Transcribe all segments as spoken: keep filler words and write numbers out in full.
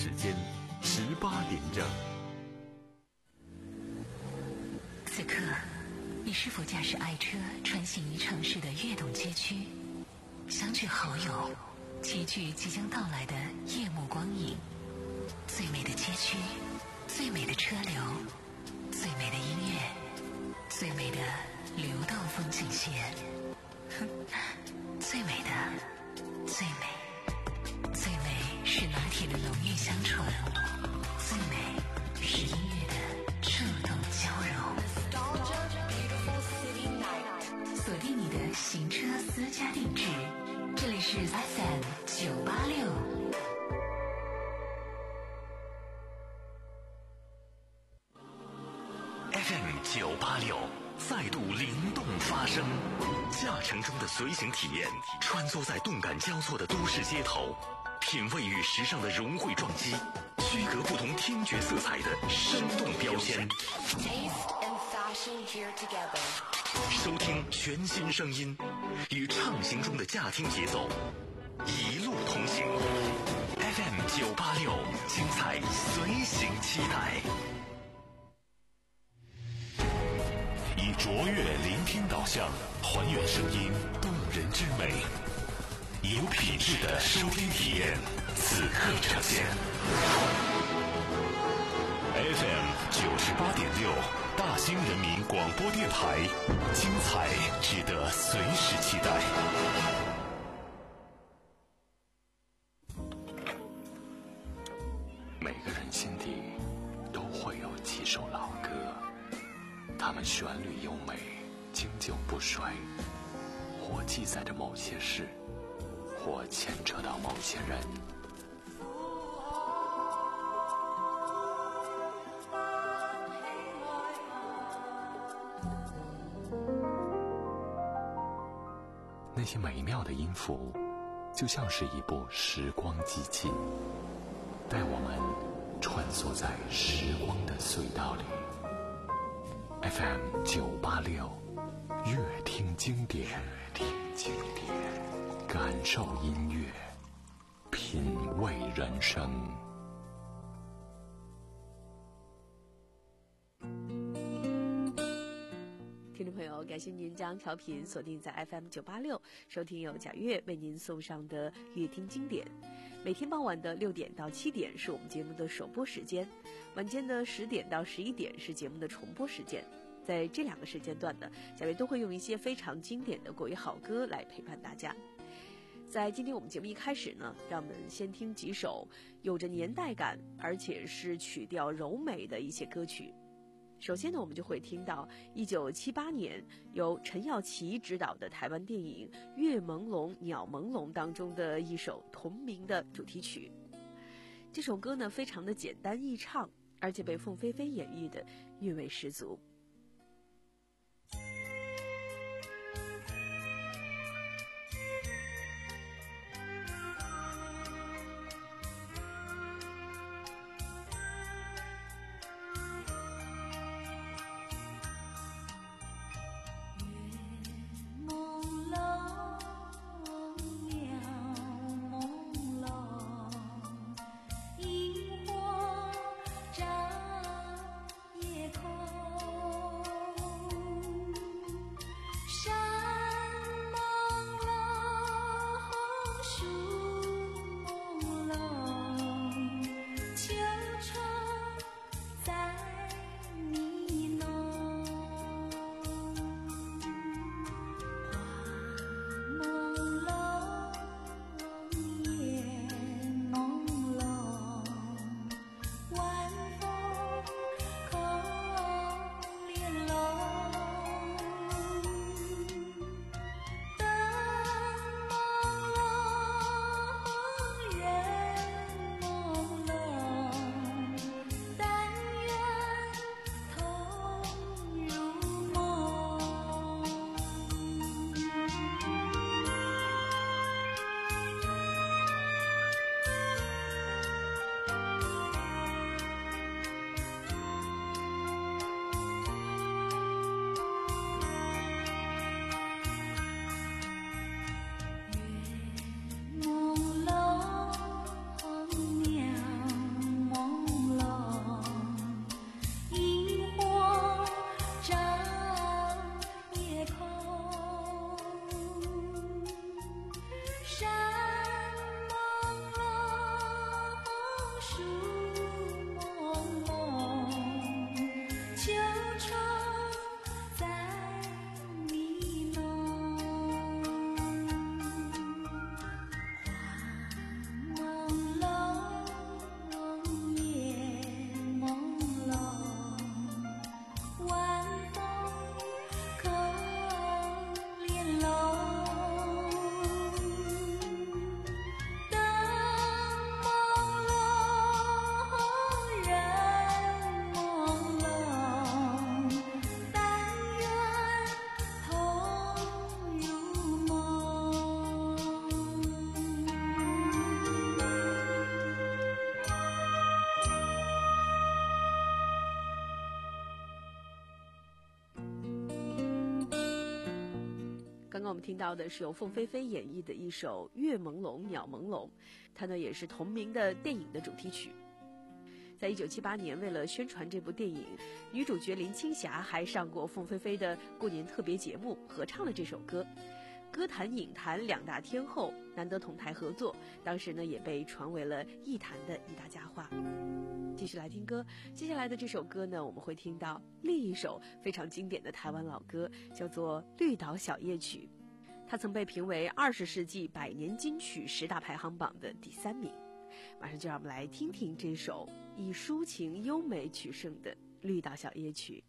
时间十八点整。 此刻，你是否驾驶爱车穿行于城市的跃动街区，相聚好友，齐聚即将到来的夜幕光影？最美的街区，最美的车流，最美的音乐，最美的流动风景线。最美的，最美，最美是拿铁的浓郁香醇，最美是音乐的触动交融。锁定你的行车私家定制，这里是 F M 九八六。 F M 九八六再度灵动发声，驾乘中的随行体验，穿梭在动感交错的都市街头，品味与时尚的融汇撞击，区隔不同听觉色彩的生动标签。收听全新声音，与畅行中的驾听节奏，一路同行。F M 九八六，精彩随行期待。以卓越聆听导向，还原声音动人之美，有品质的收听体验，此刻呈现。F M 九十八点六，大兴人民广播电台，精彩值得随时期待。每个人心底都会有几首老歌，它们旋律优美，经久不衰，或记载着某些事，或牵扯到某些人。那些美妙的音符，就像是一部时光机器，带我们穿梭在时光的隧道里。F M 九八六，乐听经典，乐听经典，感受音乐，品味人生。 听众朋友，感谢您将调频锁定在 F M 九八六，收听由贾月为您送上的乐听经典。每天傍晚的六点到七点是我们节目的首播时间，晚间的十点到十一点是节目的重播时间。在这两个时间段呢，贾月都会用一些非常经典的国语好歌来陪伴大家。在今天我们节目一开始呢，让我们先听几首有着年代感而且是曲调柔美的一些歌曲。首先呢，我们就会听到一九七八年由陈耀琪执导的台湾电影《月朦胧鸟朦胧》当中的一首同名的主题曲。这首歌呢，非常的简单易唱，而且被凤飞飞演绎的韵味十足。 萤火照夜空。 刚刚我们听到的是由凤飞飞演绎的一首《月朦胧鸟朦胧》，它呢也是同名的电影的主题曲。在一九七八年，为了宣传这部电影，女主角林青霞还上过凤飞飞的过年特别节目，合唱了这首歌。歌坛影坛两大天后难得同台合作，当时呢也被传为了艺坛的一大佳话。继续来听歌，接下来的这首歌呢，我们会听到另一首非常经典的台湾老歌，叫做《绿岛小夜曲》，它曾被评为二十世纪百年金曲十大排行榜的第三名。马上就让我们来听听这首以抒情优美取胜的《绿岛小夜曲》。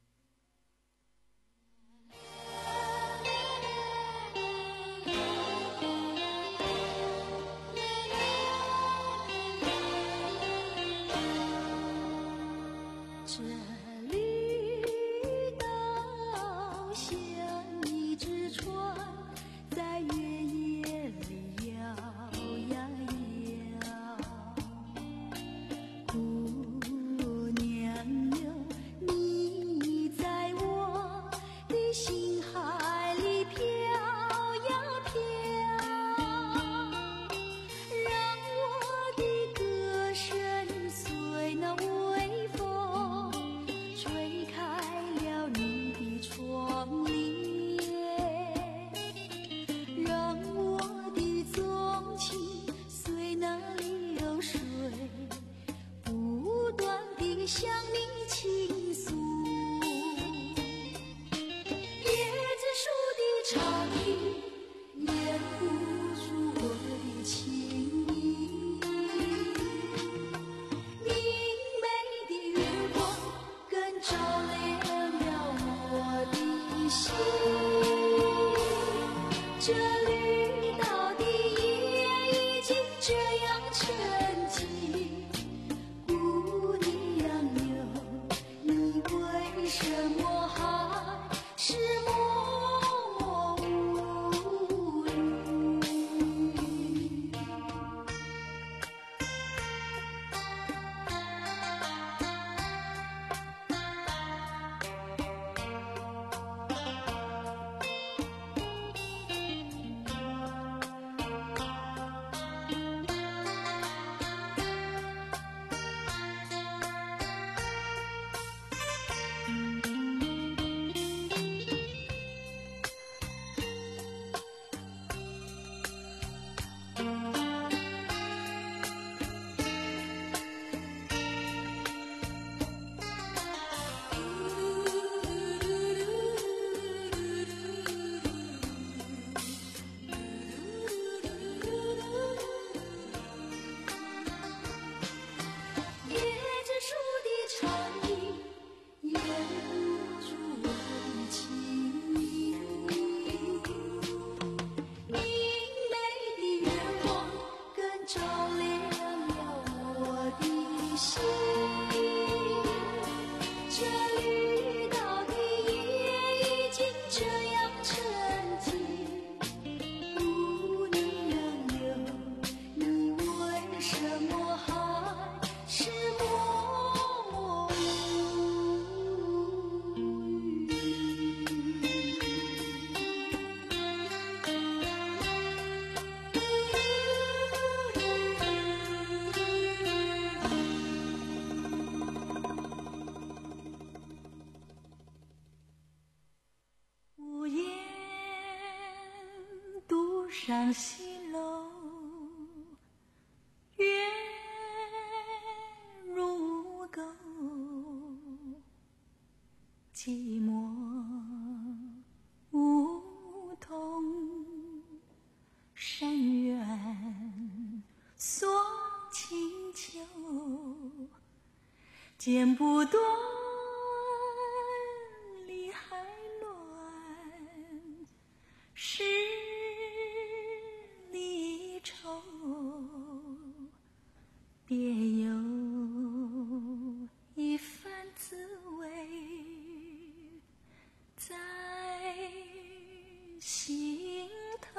上西楼，月寂寞梧桐深院锁清秋，剪不断理还乱，是离愁，别有一番滋味在心头。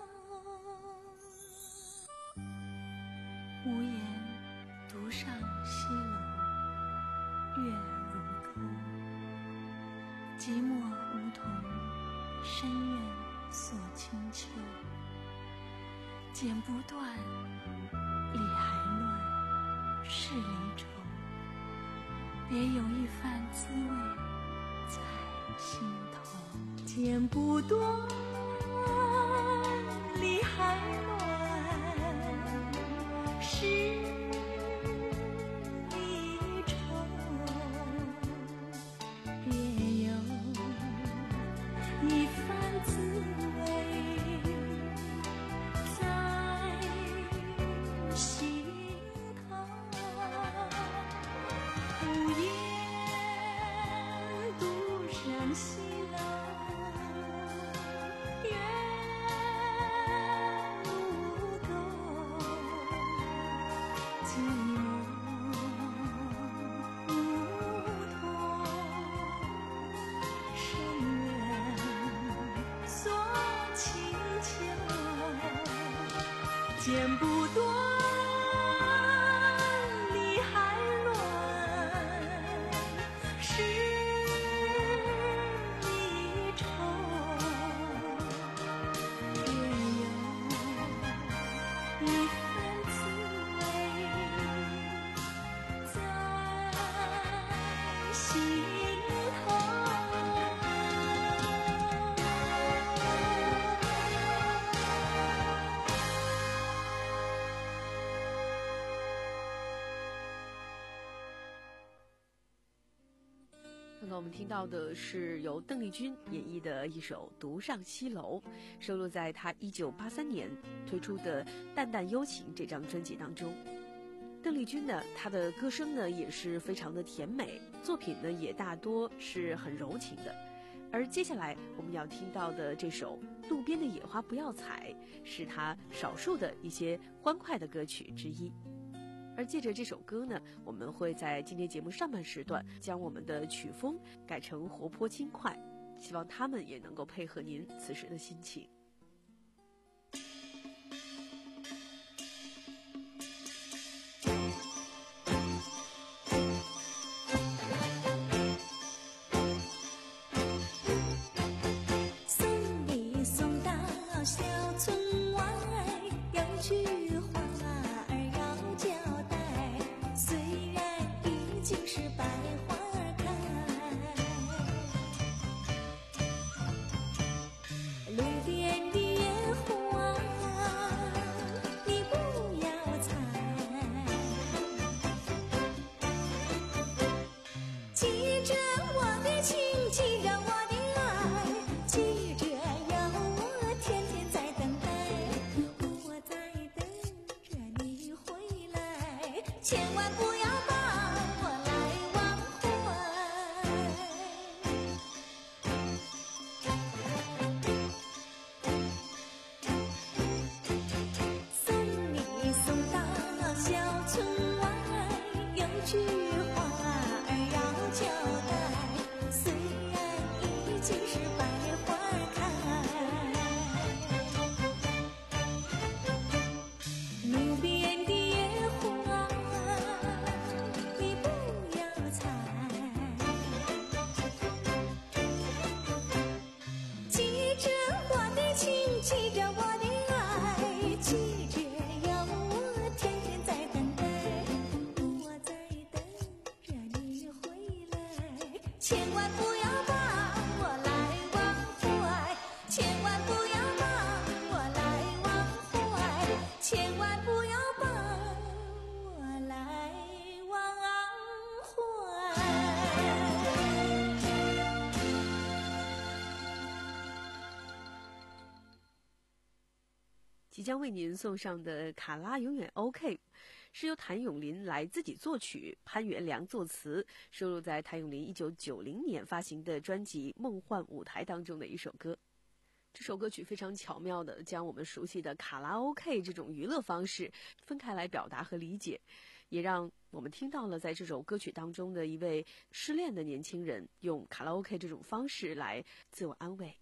无言独上西楼，月如钩，寂寞梧桐深院锁清秋，剪不断理还乱，是离愁，别有一番滋味在心头。剪不断理还乱，是离愁，别有一番滋味在心头。无言独上西楼，月如钩，寂寞梧桐深院锁清秋，剪不断理还乱，是离愁，别有一番滋味在心头。 刚刚我们听到的是由邓丽君演绎的一首《独上西楼》，收录在她一九八三年推出的《淡淡幽情》这张专辑当中。邓丽君呢，她的歌声呢也是非常的甜美，作品呢也大多是很柔情的。而接下来我们要听到的这首《路边的野花不要采》，是她少数的一些欢快的歌曲之一。而借着这首歌呢，我们会在今天节目上半时段将我们的曲风改成活泼轻快，希望他们也能够配合您此时的心情。 送你送到小村外，有句话儿要交代，虽然已经是百花开，路边的野花你不要采，记着我的情，记着我的爱，记着有我天天在等待，我在等着你回来，千万不要把我来忘怀。送你送到小村外，有句话儿要交代，虽然已经是百花开，路边的野花你不要采，记着我的情，记着我的爱，记着有我天天在等待，我在等着你回来，千万不要把我来忘怀，千万不要把我来忘怀，千万不要把我来忘怀。 将为您送上的《卡拉永远 OK》，是由谭咏麟来自己作曲，潘元良作词，收录在谭咏麟一九九零年发行的专辑《梦幻舞台》当中的一首歌。这首歌曲非常巧妙地将我们熟悉的卡拉 OK 这种娱乐方式分开来表达和理解，也让我们听到了在这首歌曲当中的一位失恋的年轻人用卡拉 OK 这种方式来自我安慰。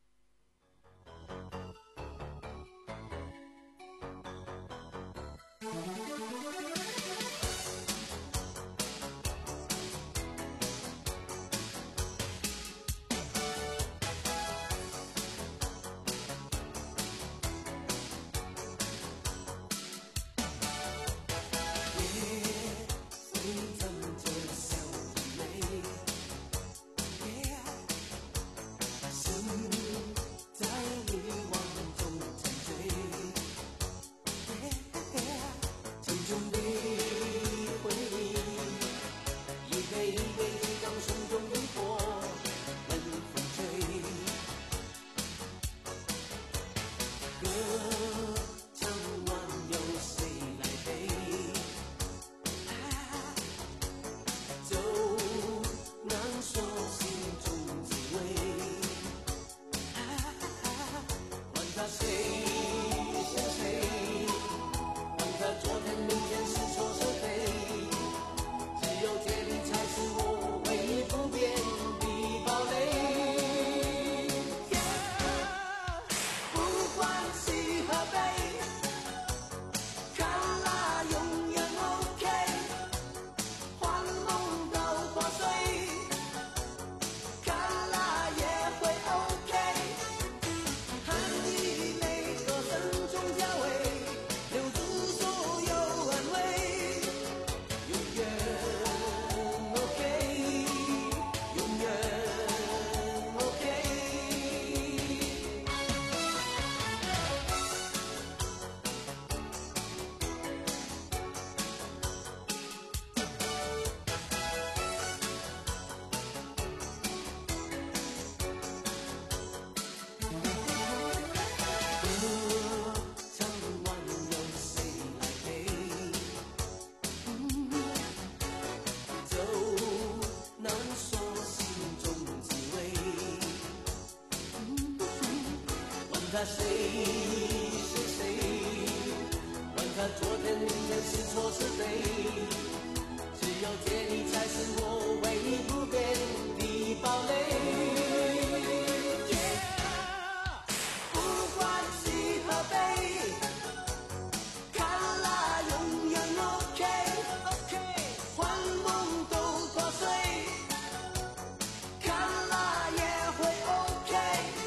他谁是谁？管他昨天明天是错是对，只有见你才是我唯一不变的堡垒。Yeah, 不管喜和悲，卡拉永远 OK， 幻梦都破碎，卡拉也会 OK。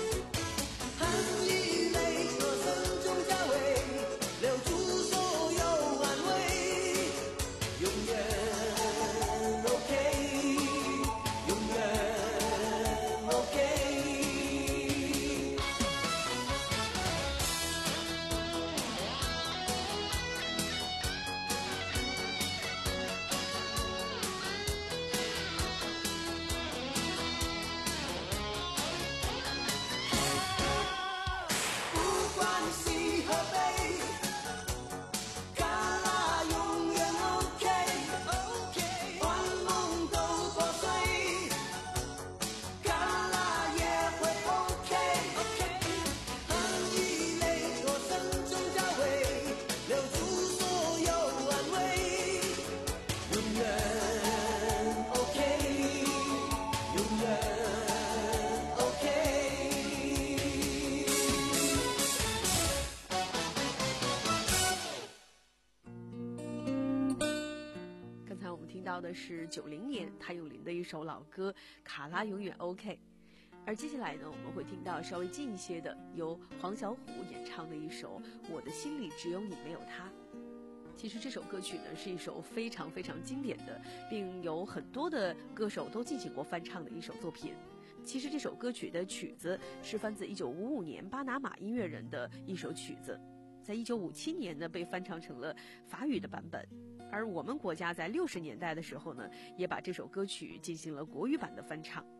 到的是九零年谭咏麟的一首老歌《卡拉永远 OK》，而接下来呢，我们会听到稍微近一些的，由黄小琥演唱的一首《我的心里只有你没有他》。其实这首歌曲呢是一首非常非常经典的，并有很多的歌手都进行过翻唱的一首作品。其实这首歌曲的曲子是翻自一九五五年巴拿马音乐人的一首曲子，在一九五七年呢被翻唱成了法语的版本。而我们国家在六十年代的时候呢，也把这首歌曲进行了国语版的翻唱。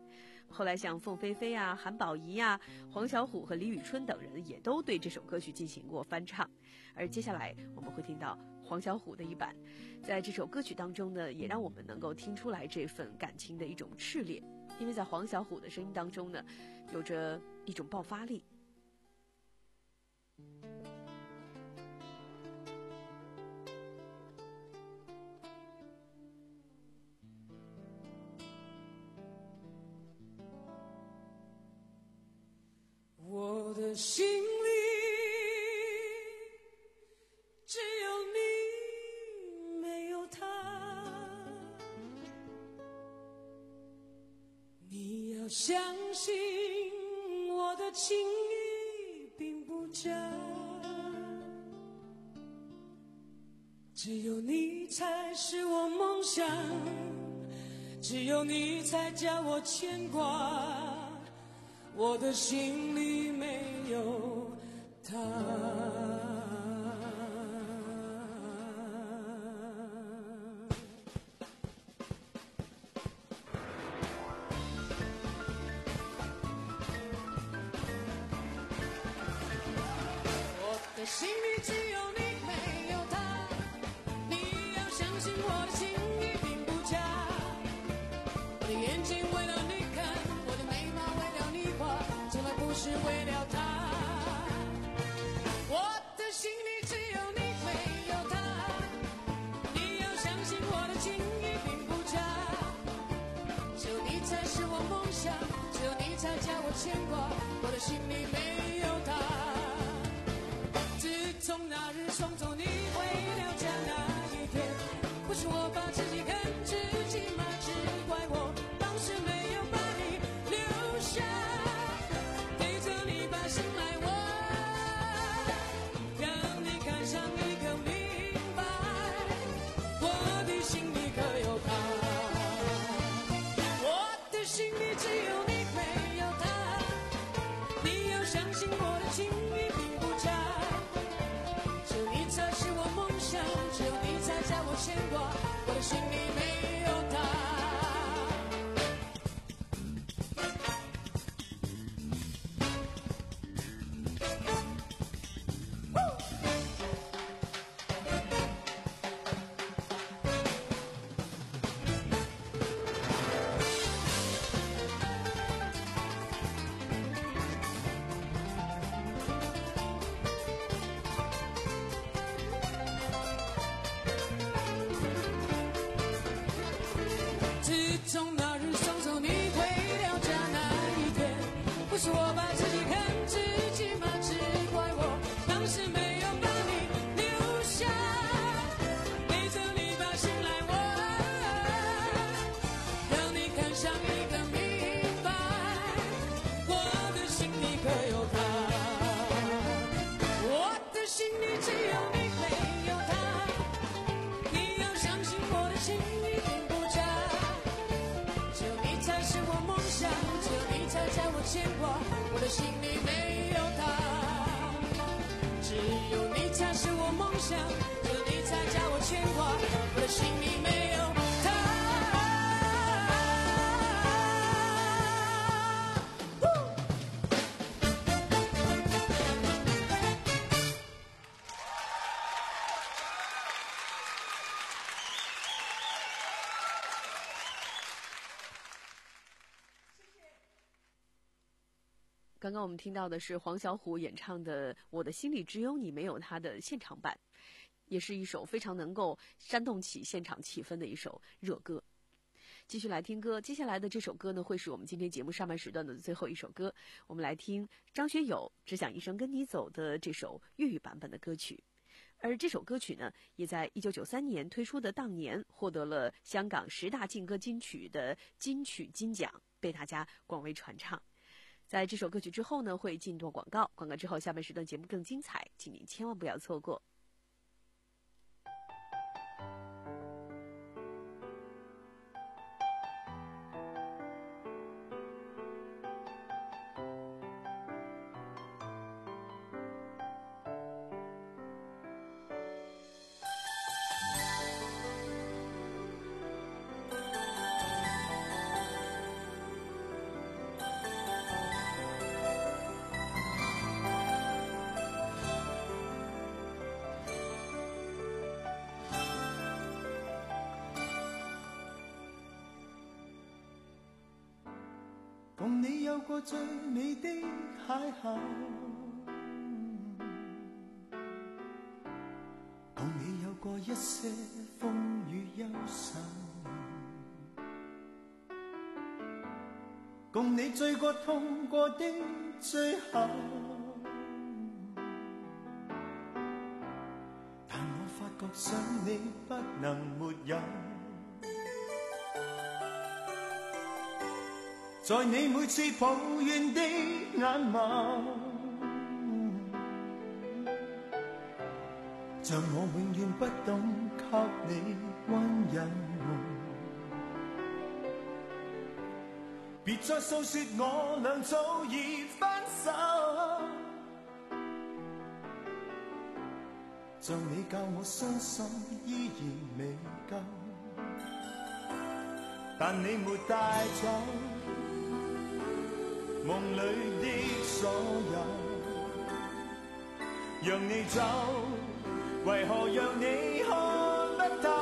后来像凤飞飞啊、韩宝仪啊、黄小琥和李宇春等人也都对这首歌曲进行过翻唱。而接下来我们会听到黄小琥的一版，在这首歌曲当中呢，也让我们能够听出来这份感情的一种炽烈，因为在黄小琥的声音当中呢，有着一种爆发力。 我的心里只有你，没有他。你要相信我的情意并不假，只有你才是我梦想，只有你才叫我牵挂。我的心里没有他。我的心里只有你，没有他。你要相信我的情意并不假。我的眼睛为了你看，我的眉毛为了你画，从来不是为了他。我的心里只有你，没有他。你要相信我的情意并不假。只有你才是我梦想，只有你才叫我牵挂。我的心里没有他。自从那日送走你回了家那一天，不是我把自己看自己吗？只怪我当时没有把你留下，陪着你把心来问，让你看上一个明白，我的心里可有他。我的心里只有你，没有他。你要相信我的情意并不假，只有你才是我梦想，只有你才叫我牵挂。我的心里没有他。自从那日送走你回了家那一天，不是我把自己看自己吗？只怪我当时没有把你留下，陪着你把心来问，让你看上一个明白，我的心里可有他。我的心里只有你，没有他。你要相信我的情意并不假，只有你才是我梦想，只有你才叫我牵挂。我的心里没有他。只有你才是我梦想，只有你才叫我牵挂。我的心里没有他。 刚刚我们听到的是黄小琥演唱的《我的心里只有你，没有他》的现场版，也是一首非常能够煽动起现场气氛的一首热歌。继续来听歌，接下来的这首歌呢，会是我们今天节目上半时段的最后一首歌。我们来听张学友《只想一生跟你走》的这首粤语版本的歌曲。而这首歌曲呢，也在一九九三年推出的当年获得了香港十大劲歌金曲的金曲金奖，被大家广为传唱。在这首歌曲之后呢，会进段广告，广告之后下半时段节目更精彩，请您千万不要错过。 共你有過最美的邂逅，共你有過一些風雨憂愁，共你醉過痛過的最後，但我發覺想你不能沒有，在你每次抱怨的眼眸，像我永遠不懂給你溫柔，別再訴說我倆早已分手，像你教我傷心依然未夠，但你沒帶走夢裏的所有，讓你走，為何讓你看不透？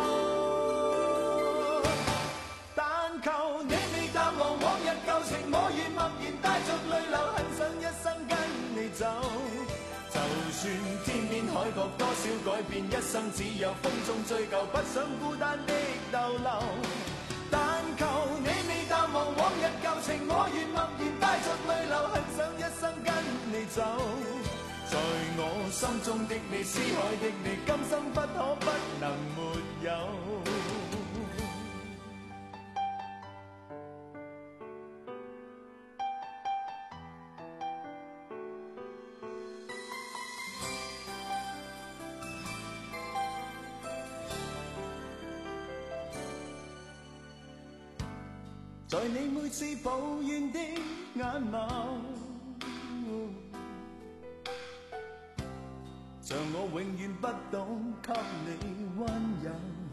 但求你未淡忘往日舊情，我願默然帶着淚流，很想一生跟你走。就算天邊海角多少改變，一生只有風中追究，不想孤單的逗留。但求你未淡忘往日舊情，我願默然帶着淚流，很想一生跟你走。在我心中的你，思海的你，今生不可不能沒有。在你每次抱怨的眼眸，像我永遠不懂給你溫柔，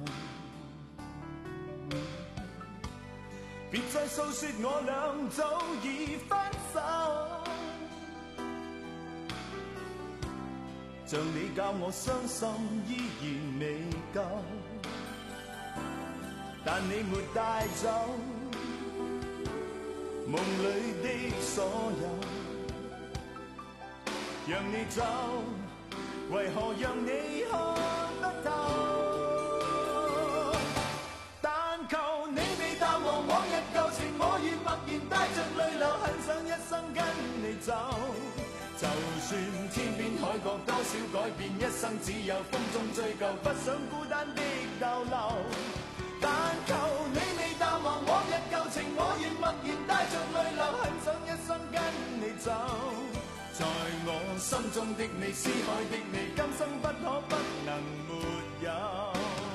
別再訴說我倆早已分手，像你教我傷心依然未夠，但你沒帶走夢裏的所有，讓你走，為何讓你看不透？但求你未淡忘往日舊情，我願默然帶着淚流，很想一生跟你走。就算天邊海角多少改變，一生只有風中追究，不想孤單的逗留。但求你未淡忘往日舊情，我願默然帶着淚流，很想一生跟你走。在我心中的你，思海的你，今生不可不能沒有。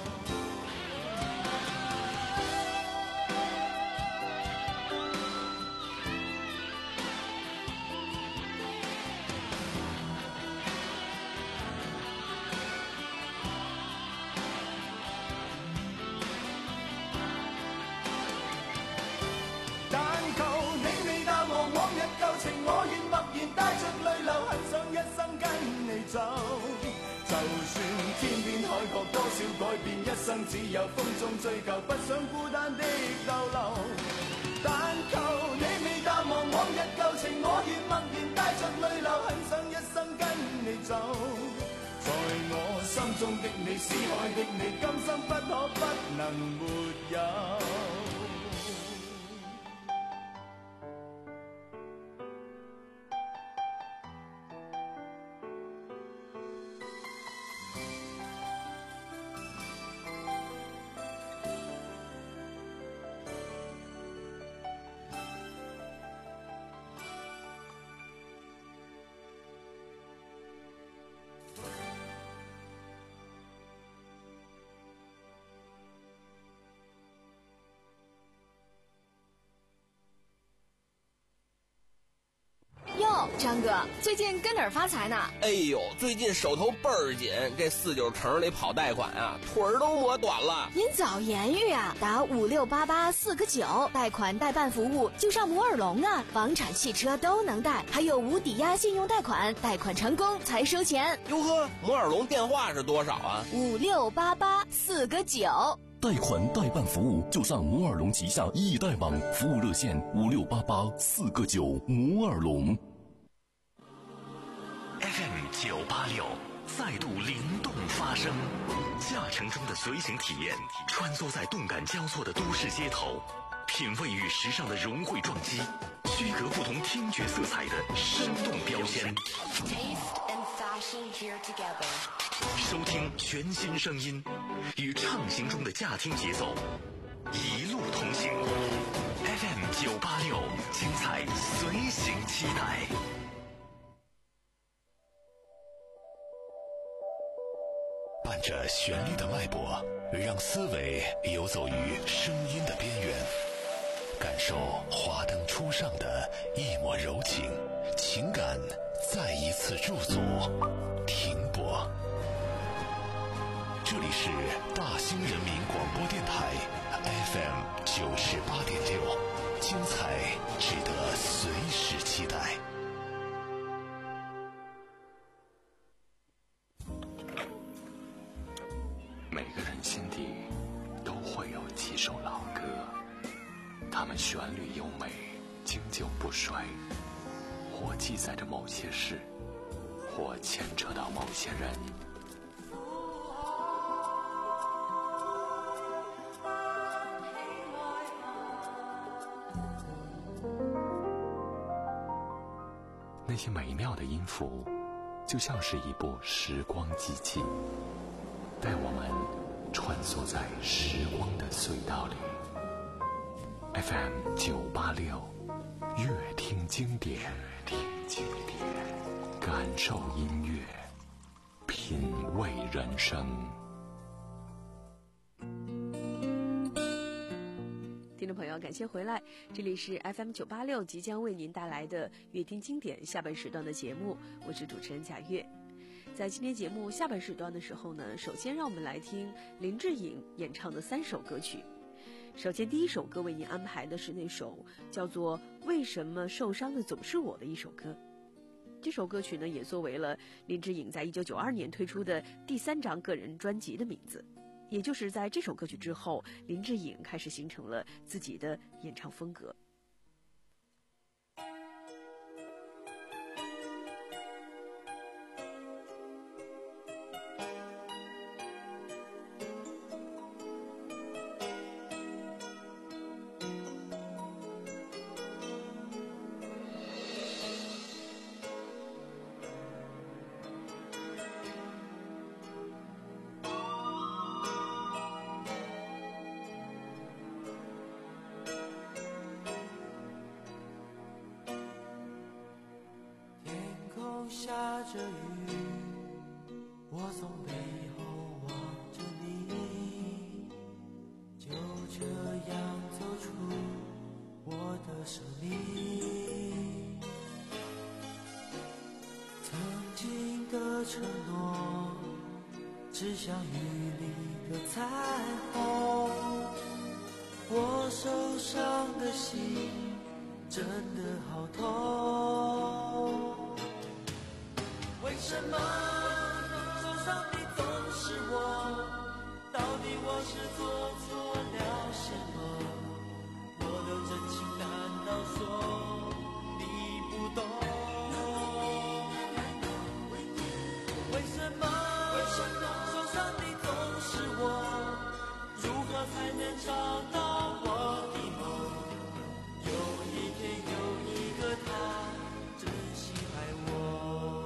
我願默然帶着淚流，很想一生跟你走。就算天邊海角多少改變，一生只有風中追究，不想孤單的逗留。但求你未淡忘往日舊情，我願默然帶着淚流，很想一生跟你走。在我心中的你，思海的你，今生不可不能沒有。 张哥，最近跟哪儿发财呢？ 哎呦，最近手头倍儿紧，这四九城里跑贷款啊，腿儿都磨短了。 您早言语啊，打五六八八四个九，贷款代办服务就上摩尔龙啊，房产、汽车都能贷，还有无抵押信用贷款，贷款成功才收钱。 哟呵，摩尔龙电话是多少啊？ 五六八八四个九。 贷款代办服务就上摩尔龙旗下易贷网，服务热线五六八八四个九。摩尔龙 F M 九八六再度灵动发声，驾乘中的随行体验，穿梭在动感交错的都市街头，品味与时尚的融汇撞击，区隔不同听觉色彩的生动标签。收听全新声音，与畅行中的驾听节奏，一路同行。F M 九八六，精彩随行期待。伴着旋律的脉搏，让思维游走于声音的边缘，感受华灯初上的一抹柔情，情感再一次驻足停泊。这里是大兴人民广播电台 F M 九十八点六，精彩值得随时期待。 每个人心底都会有几首老歌，它们旋律优美，经久不衰，或记载着某些事，或牵扯到某些人。那些美妙的音符，就像是一部时光机器，带我们穿梭在时光的隧道里。F M 九八六，乐听经典，听经典，感受音乐，品味人生。 听众朋友，感谢回来，这里是 F M 九八六即将为您带来的乐听经典下半时段的节目，我是主持人贾月。在今天节目下半时段的时候呢，首先让我们来听林志颖演唱的三首歌曲。首先第一首歌为您安排的是那首叫做《为什么受伤的总是我》的一首歌。这首歌曲呢，也作为了林志颖在一九九二年推出的第三张个人专辑的名字。也就是在这首歌曲之后，林志颖开始形成了自己的演唱风格。 下着雨，我从背后望着你，就这样走出我的生命。曾经的承诺，只像雨里的彩虹，我受伤的心真的好痛。为什么受伤的总是我？到底我是做错了什么？我的真情难道说你不懂？为什么受伤的总是我？如何才能找到我的梦？有一天有一个他真心爱我。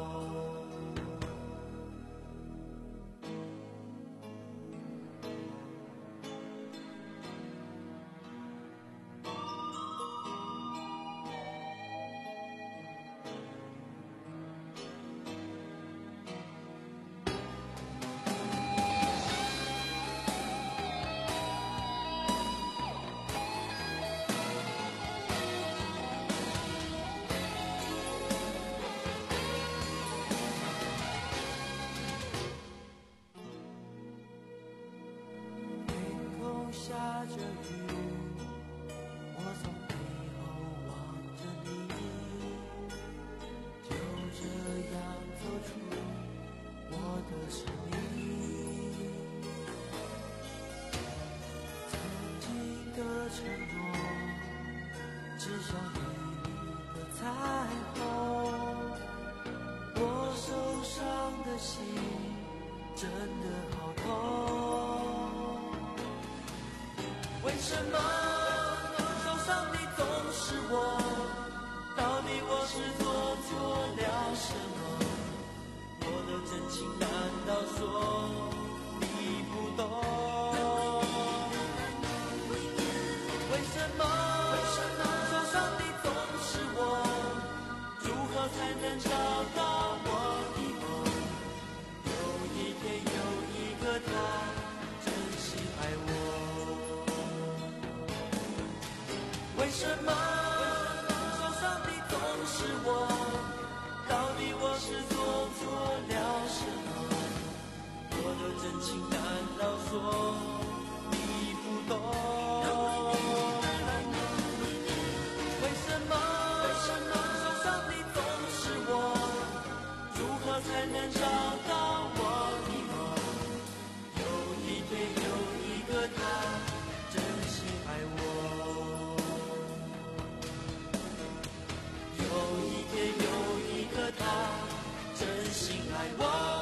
什么受伤的总是我？到底我是做错了什么？我的真情难道说你不懂？为什么受伤的总是我？如何才能找到我的梦？有一天有一个他真心爱我。为什么受伤的总是我？到底我是做错了什么？我的真情难道说你不懂？为什么受伤的总是我？如何才能找到我的梦？有一天有一个他真心爱我。有一天有一个他真心爱我。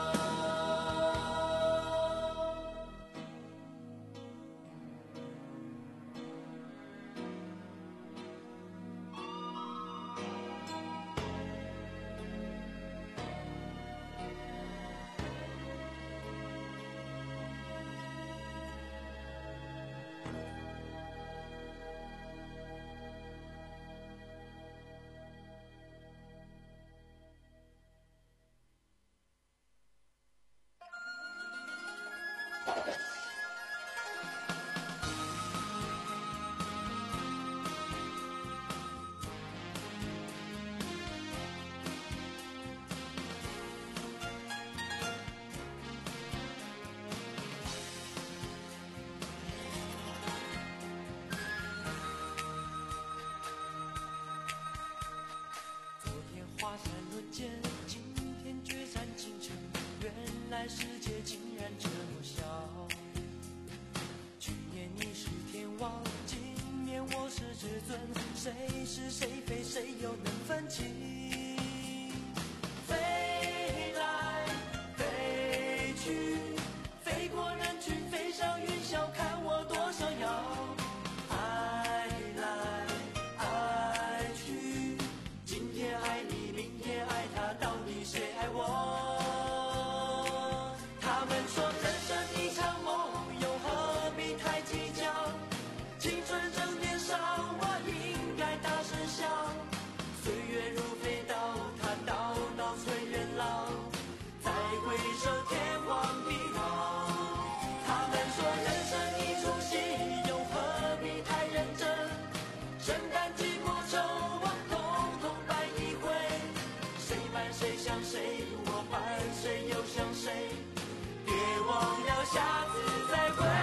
华山论剑，今天决战京城，原来世界竟然这么小。去年你是天王，今年我是至尊，谁是谁非，谁又能分清？飞来飞去，飞过人群，飞上云霄，看我多逍遥。爱来爱去，今天爱你。到底谁爱我？他们说人生一场梦，又何必太计较？青春正年少，我应该大声笑。岁月如飞刀，它刀刀催人老。再回首天荒地老。他们说人生一出戏，又何必太认真？生旦净末丑，我统统扮一回。谁像谁，我伴谁又像谁？别忘了下次再会。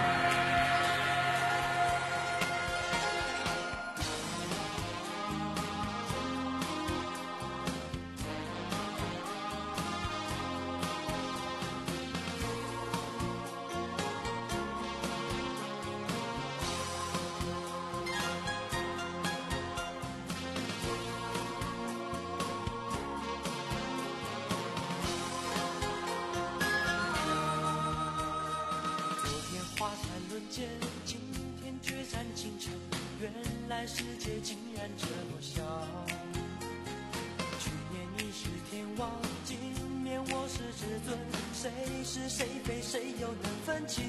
今天决战京城，原来世界竟然这么小。去年你是天王，今年我是至尊，谁是谁非，谁又能分清？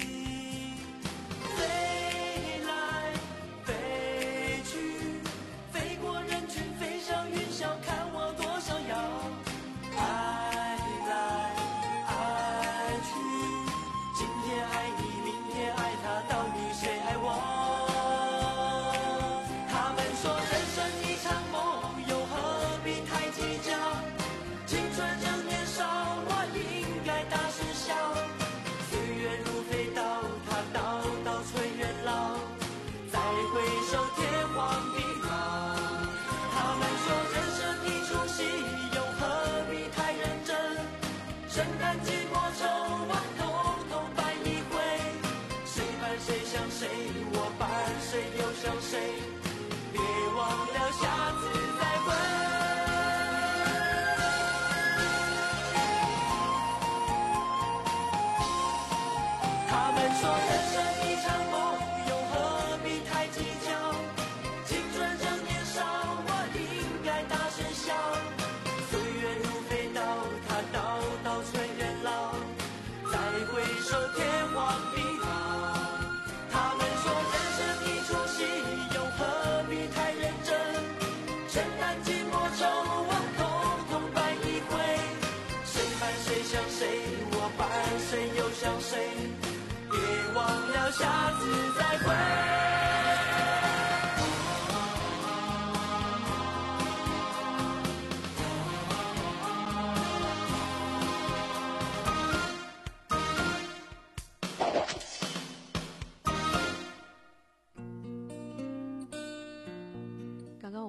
飞来飞去，飞过人群，飞上云霄，看我多逍遥。爱来爱去，今天爱你。到底谁爱我？他们说人生一场梦，又何必太计较？青春正年少，我应该大声笑。岁月如飞刀，它刀刀催人老。再回首天荒地老。他们说人生一出戏，又何必太认真？生旦净末丑，我统统扮一回。谁像谁，我伴谁又像谁？别忘了下次再会。他们说人生一场梦，又何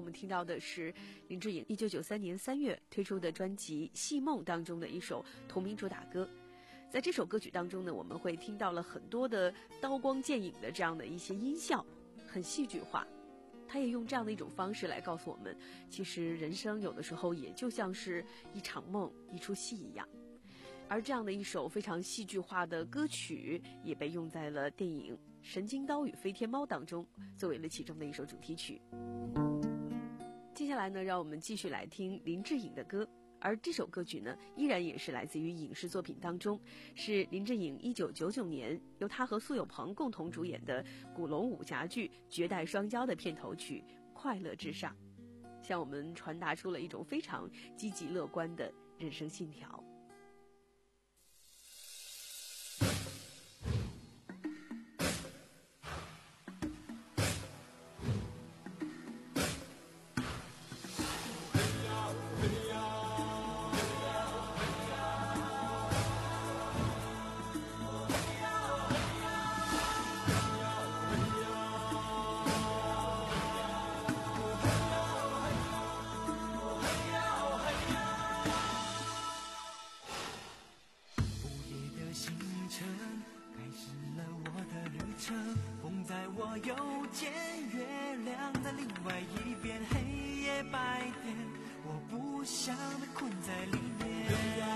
们听到的是林志颖一九九三年三月推出的专辑《戏梦》当中的一首同名主打歌。在这首歌曲当中呢，我们会听到了很多的刀光剑影的这样的一些音效，很戏剧化。他也用这样的一种方式来告诉我们，其实人生有的时候也就像是一场梦，一出戏一样。而这样的一首非常戏剧化的歌曲也被用在了电影《神经刀与飞天猫》当中，作为了其中的一首主题曲。接下来呢，让我们继续来听林志颖的歌，而这首歌曲呢，依然也是来自于影视作品当中，是林志颖一九九九年由他和苏有朋共同主演的古龙武侠剧《绝代双骄》的片头曲《快乐至上》，向我们传达出了一种非常积极乐观的人生信条。 风在我右肩，月亮在另外一边，黑夜白天，我不想被困在里面。一个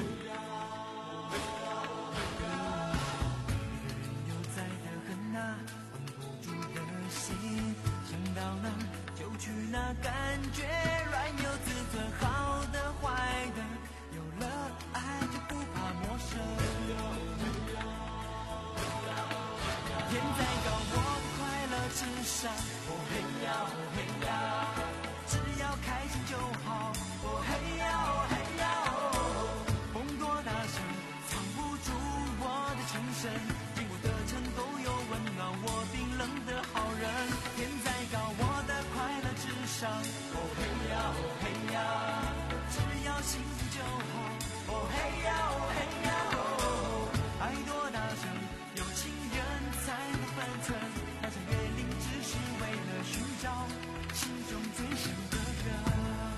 人又在的很啊，绷不住的心，想到哪就去哪，感觉软有自尊，好的坏的，有了爱就不怕陌生。天再高，我的快乐至上。哦嘿呀，哦嘿呀，只要开心就好。哦嘿呀，哦嘿呀，哦，风多大声，藏不住我的情深。经过的城都有温暖我冰冷的好人。天再高，我的快乐至上。哦嘿呀，哦嘿呀，只要幸福就好。哦嘿呀，哦嘿呀，哦，爱多大声，有情人才能分寸，那场月龄只是为了寻找心中最想的人。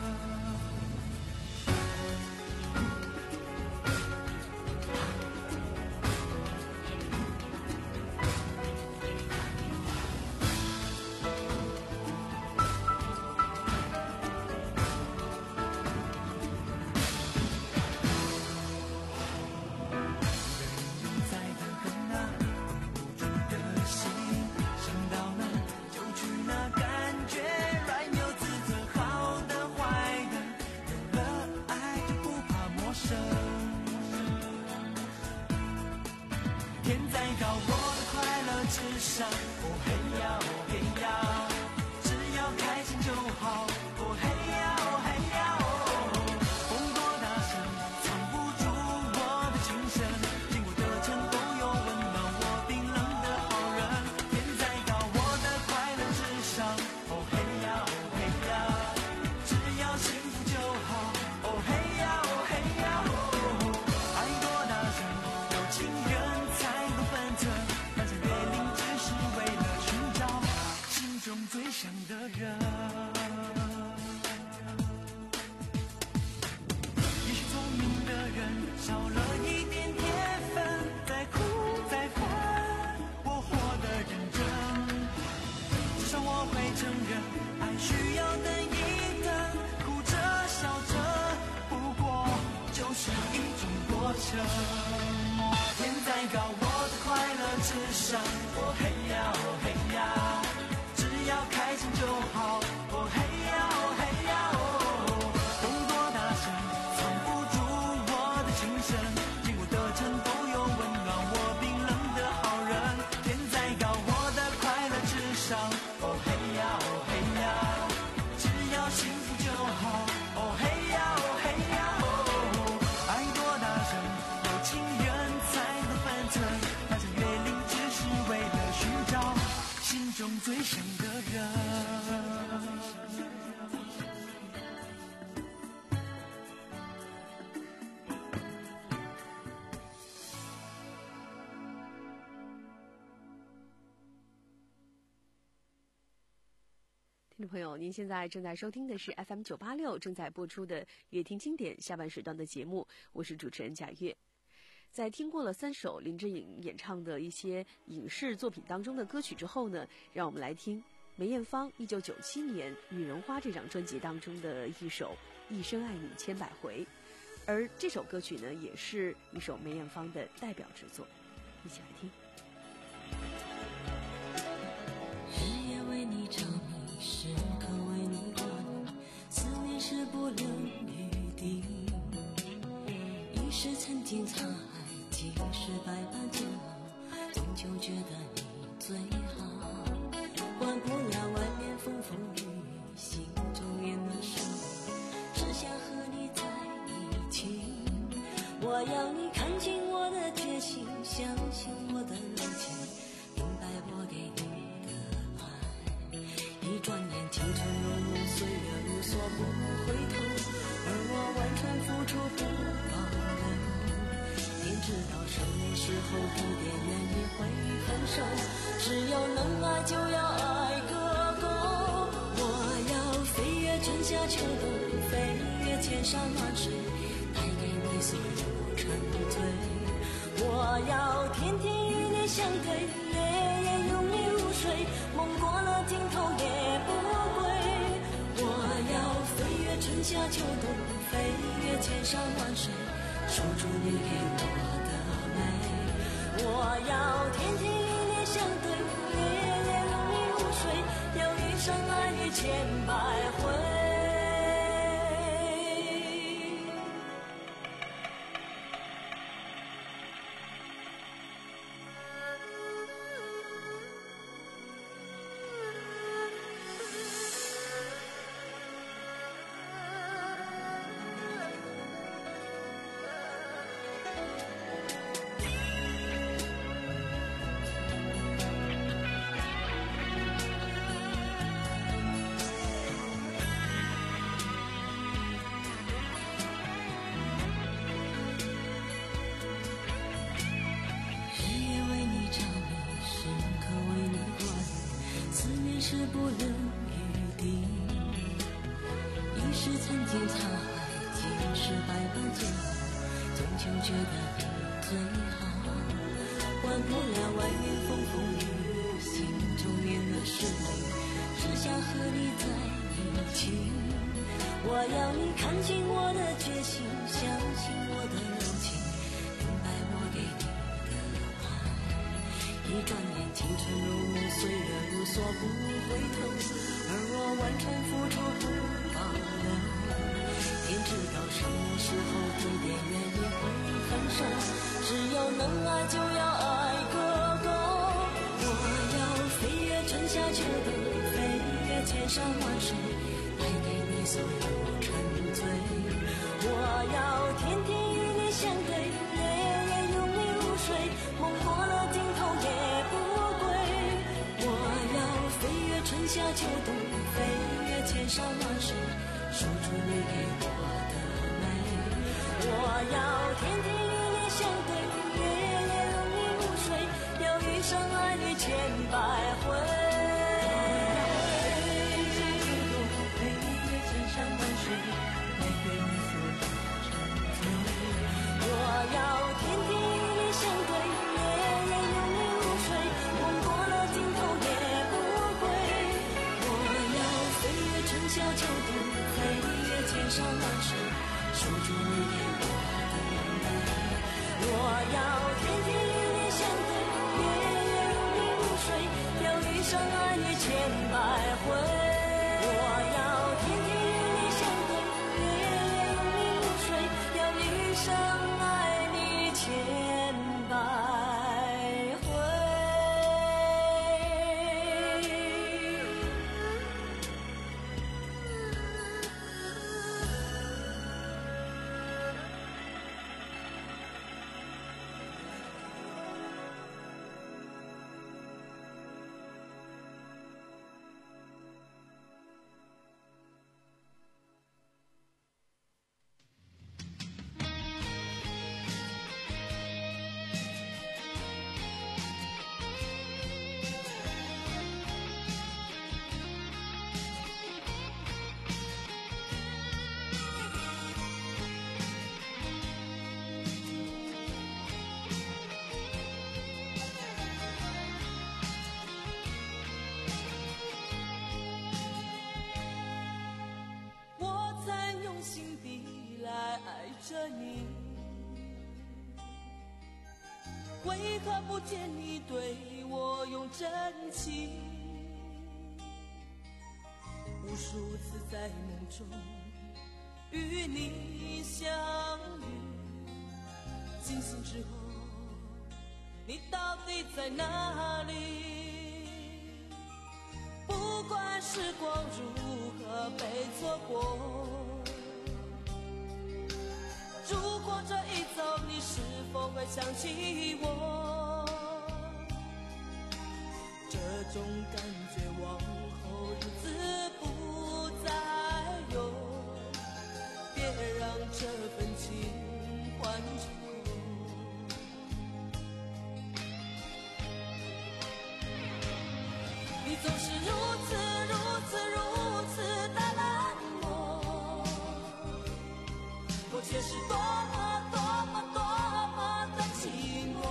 天再高，我的快乐至上。哦嘿呀，哦嘿呀，只要开心就好。哦嘿呀，哦嘿呀，哦，风多大声，藏不住我的情深。经过的城都有温暖我冰冷的好人。天再高，我的快乐至上。哦嘿呀，哦嘿呀，只要幸福就好。哦嘿呀，哦嘿呀，哦，爱多大声，有情人才懂分寸，那些月龄只是为了寻找心中最想的人。也许聪明的人少了一点天分，再苦再烦，我活得认真。至少我会承认，爱需要等一等，哭着笑着，不过就是一种过程。天再高，我的快乐至上。哦嘿呀，哦嘿呀，只要开心就好。哦嘿呀，哦嘿呀，哦，风多大声，藏不住我的情深。经过的城都有温暖我冰冷的好人。天再高，我的快乐至上。哦嘿呀，哦嘿呀，只要幸福就好。哦嘿呀，哦嘿呀，哦，爱多大声，有情人才能分寸，那场月龄只是为了寻找心中最想的人。 听听众朋友，您现在正在收听的是 F M 九八六正在播出的《乐听经典》下半时段的节目，我是主持人贾月。在听过了三首林志颖演唱的一些影视作品当中的歌曲之后呢，让我们来听梅艳芳一九九七年《女人花》这张专辑当中的一首《一生爱你千百回》，而这首歌曲呢，也是一首梅艳芳的代表之作，一起来听。 日夜为你着迷，时刻为你挂念，思念是不留余地。一世曾经沧海，几世百般煎熬，终究觉得你最好。管不了外面风风雨雨，心中念的是你，只想和你在一起。我要你看清我的决心，相信我的柔情，明白我给你的爱。一转眼青春如梦，岁月如梭不回头，而我完全付出不保留。天知道什么时候不变愿意会分手，只要能爱就要爱个够。我要飞越春夏秋冬，飞越千山万水，带给你所有沉醉。我要天天与你相对，夜夜拥你入睡，梦过了尽头也不归。我要飞越春夏秋冬，飞越千山万水，守住你给我的美。我要天天与你相对，夜夜拥你入睡，要一生爱你千百回。是不留余地，一世曾经沧海，几世百般煎熬，终究觉得你最好。管不了外面风风雨雨，心中念的是你，只想和你在一起。我要你看清我的决心，相信我的柔情，明白我给你的爱。一转眼青春如梦，岁月如梭不回头，而我完全付出不保留。天知道什么时候不变愿意会分手，只要能爱就要爱个够。我要飞越春夏秋冬，飞越千山万水，带给你所有沉醉。我要天天与你相对，夜夜拥你入睡，梦过了尽头也不归。我要飞越春夏秋冬，飞越千山万水，守住你给我的美。我要天天与你相对，夜夜拥你入睡，要一生爱你千百回。飞越千山万水，带给你所有沉醉。我要天天与你相对，夜夜拥你入睡，梦过了尽头也不归。我要飞越春夏秋冬，飞越千山万水，守住你给我的美。我要天天与你相对，夜夜拥你入睡，要一生爱你千百回。我要天天与你相对，夜夜拥你入睡，要一生爱你千百回。 为何不见你对我用真情？无数次在梦中与你相遇，惊醒之后你到底在哪里？不管时光如何被错过，如果这一走你是否会想起我？这种感觉往后日子不再有，别让这份情换成你总是如此如此如此的冷漠，我却是多么多么多么的寂寞。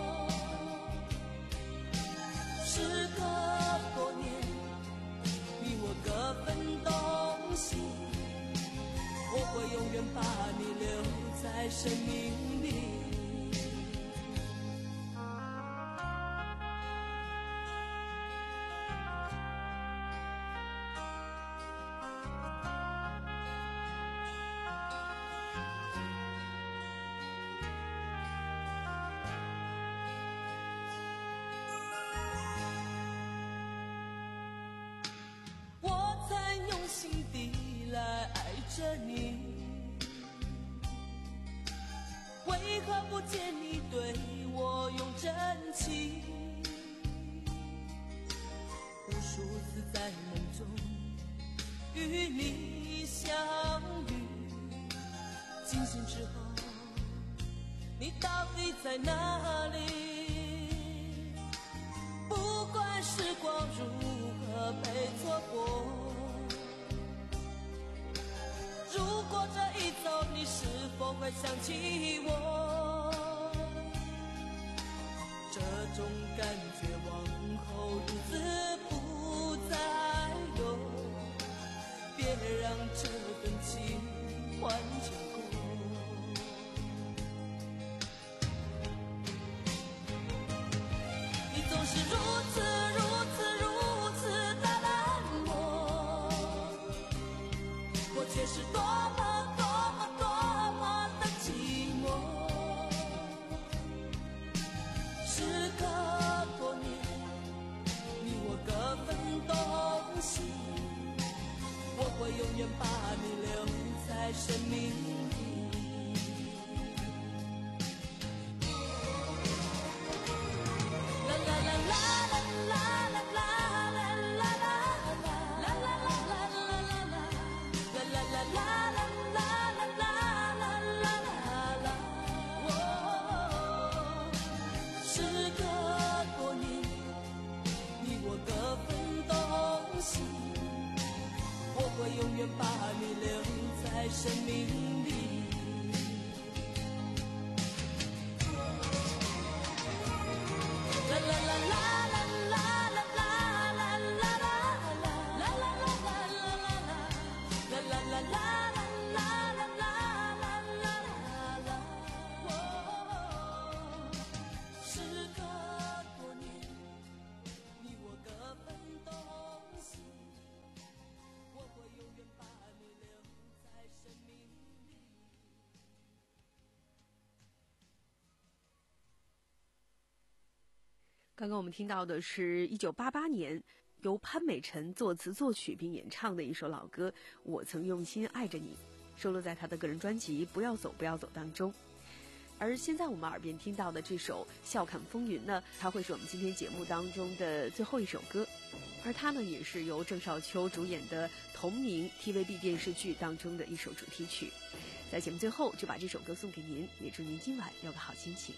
时隔多年，你我各分东西，我会永远把你留在生命里。心底来爱着你，为何不见你对我用真情？无数次在梦中与你相遇，惊醒之后你到底在哪里？不管时光如何被错过，如果这一走你是否会想起我？这种感觉往后日子不再有，别让这份情换成过。你总是如此如此如此的冷漠，我却是多么多么多么的寂寞。时隔多年，你我各分东西，我会永远把你留在生命里。啦啦啦啦啦啦啦啦啦啦啦啦啦啦啦啦啦啦，时隔多年，你我各分东西，我会永远把你留在生命里。啦啦啦啦啦啦啦啦啦啦啦啦啦啦啦啦啦啦。 刚刚我们听到的是一九八八年由潘美辰作词作曲并演唱的一首老歌《我曾用心爱着你》，收录在他的个人专辑《不要走不要走》当中。而现在我们耳边听到的这首《笑看风云》呢，它会是我们今天节目当中的最后一首歌，而它呢也是由郑少秋主演的同名 T V B 电视剧当中的一首主题曲。在节目最后就把这首歌送给您，也祝您今晚有个好心情。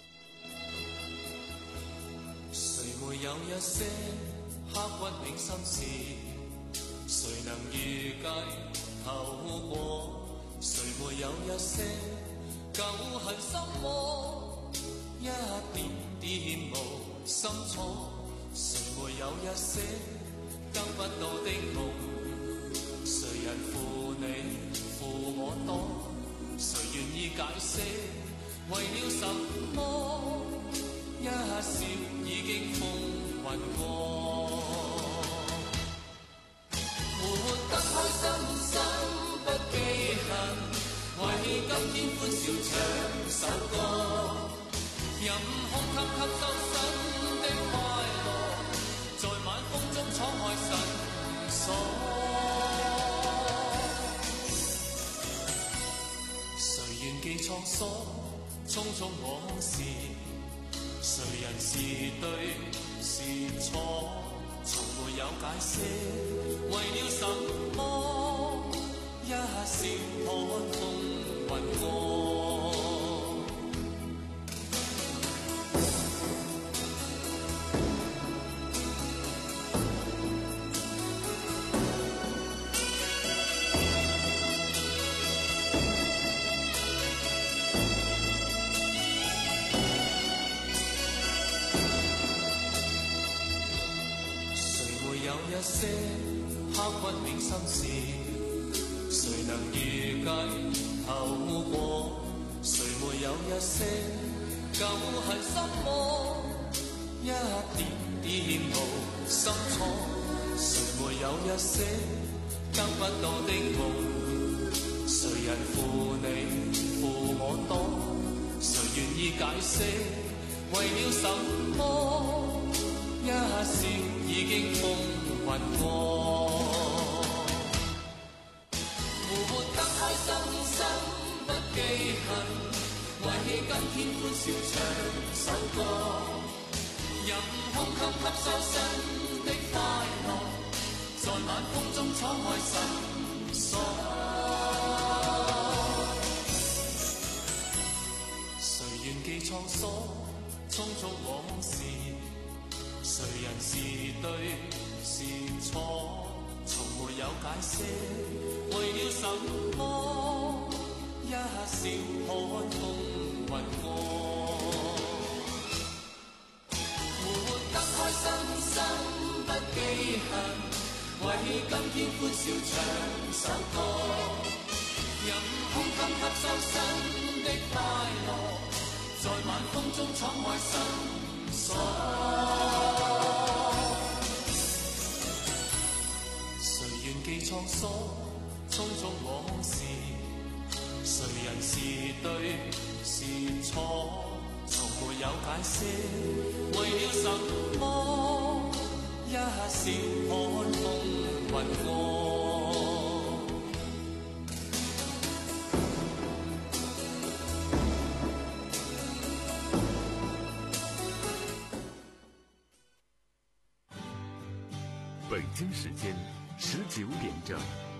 谁没有一些刻骨铭心事？谁能预计后果？谁没有一些旧恨心魔？一点点无心错。谁没有一些得不到的梦？谁人负你负我多？谁愿意解释為了什麼？一笑已經風雲過。活得開心心不記恨，為今天歡笑唱首歌，任空吸吸收新的快樂，在晚風中敞開神鎖。誰願記創所，匆匆往事，誰人是對是錯，從沒有解釋，為了什麼？一笑看風雲過。一些刻骨銘心事，誰能預計後果？誰沒有一些舊恨心魔，一點點無心錯？誰沒有一些得不到的夢？誰人負你負我多？誰願意解釋？為了什麼？一笑已經風雲過，活得開心心不記恨，為今天歡笑唱首歌，任空襟吸收新的快樂，在晚風中敞開心鎖。誰願記創所，匆匆往事，誰人是對是錯，從沒有解釋，為了什麼？一笑看風雲過，活得開心心不記恨，為今天歡笑唱首歌，任空襟吸收新的快樂，在晚風中敞開心鎖。記創所，匆匆往事，誰人是對是錯，從沒有解釋，為了什麼？一笑看風雲過。 北京时间十九点整。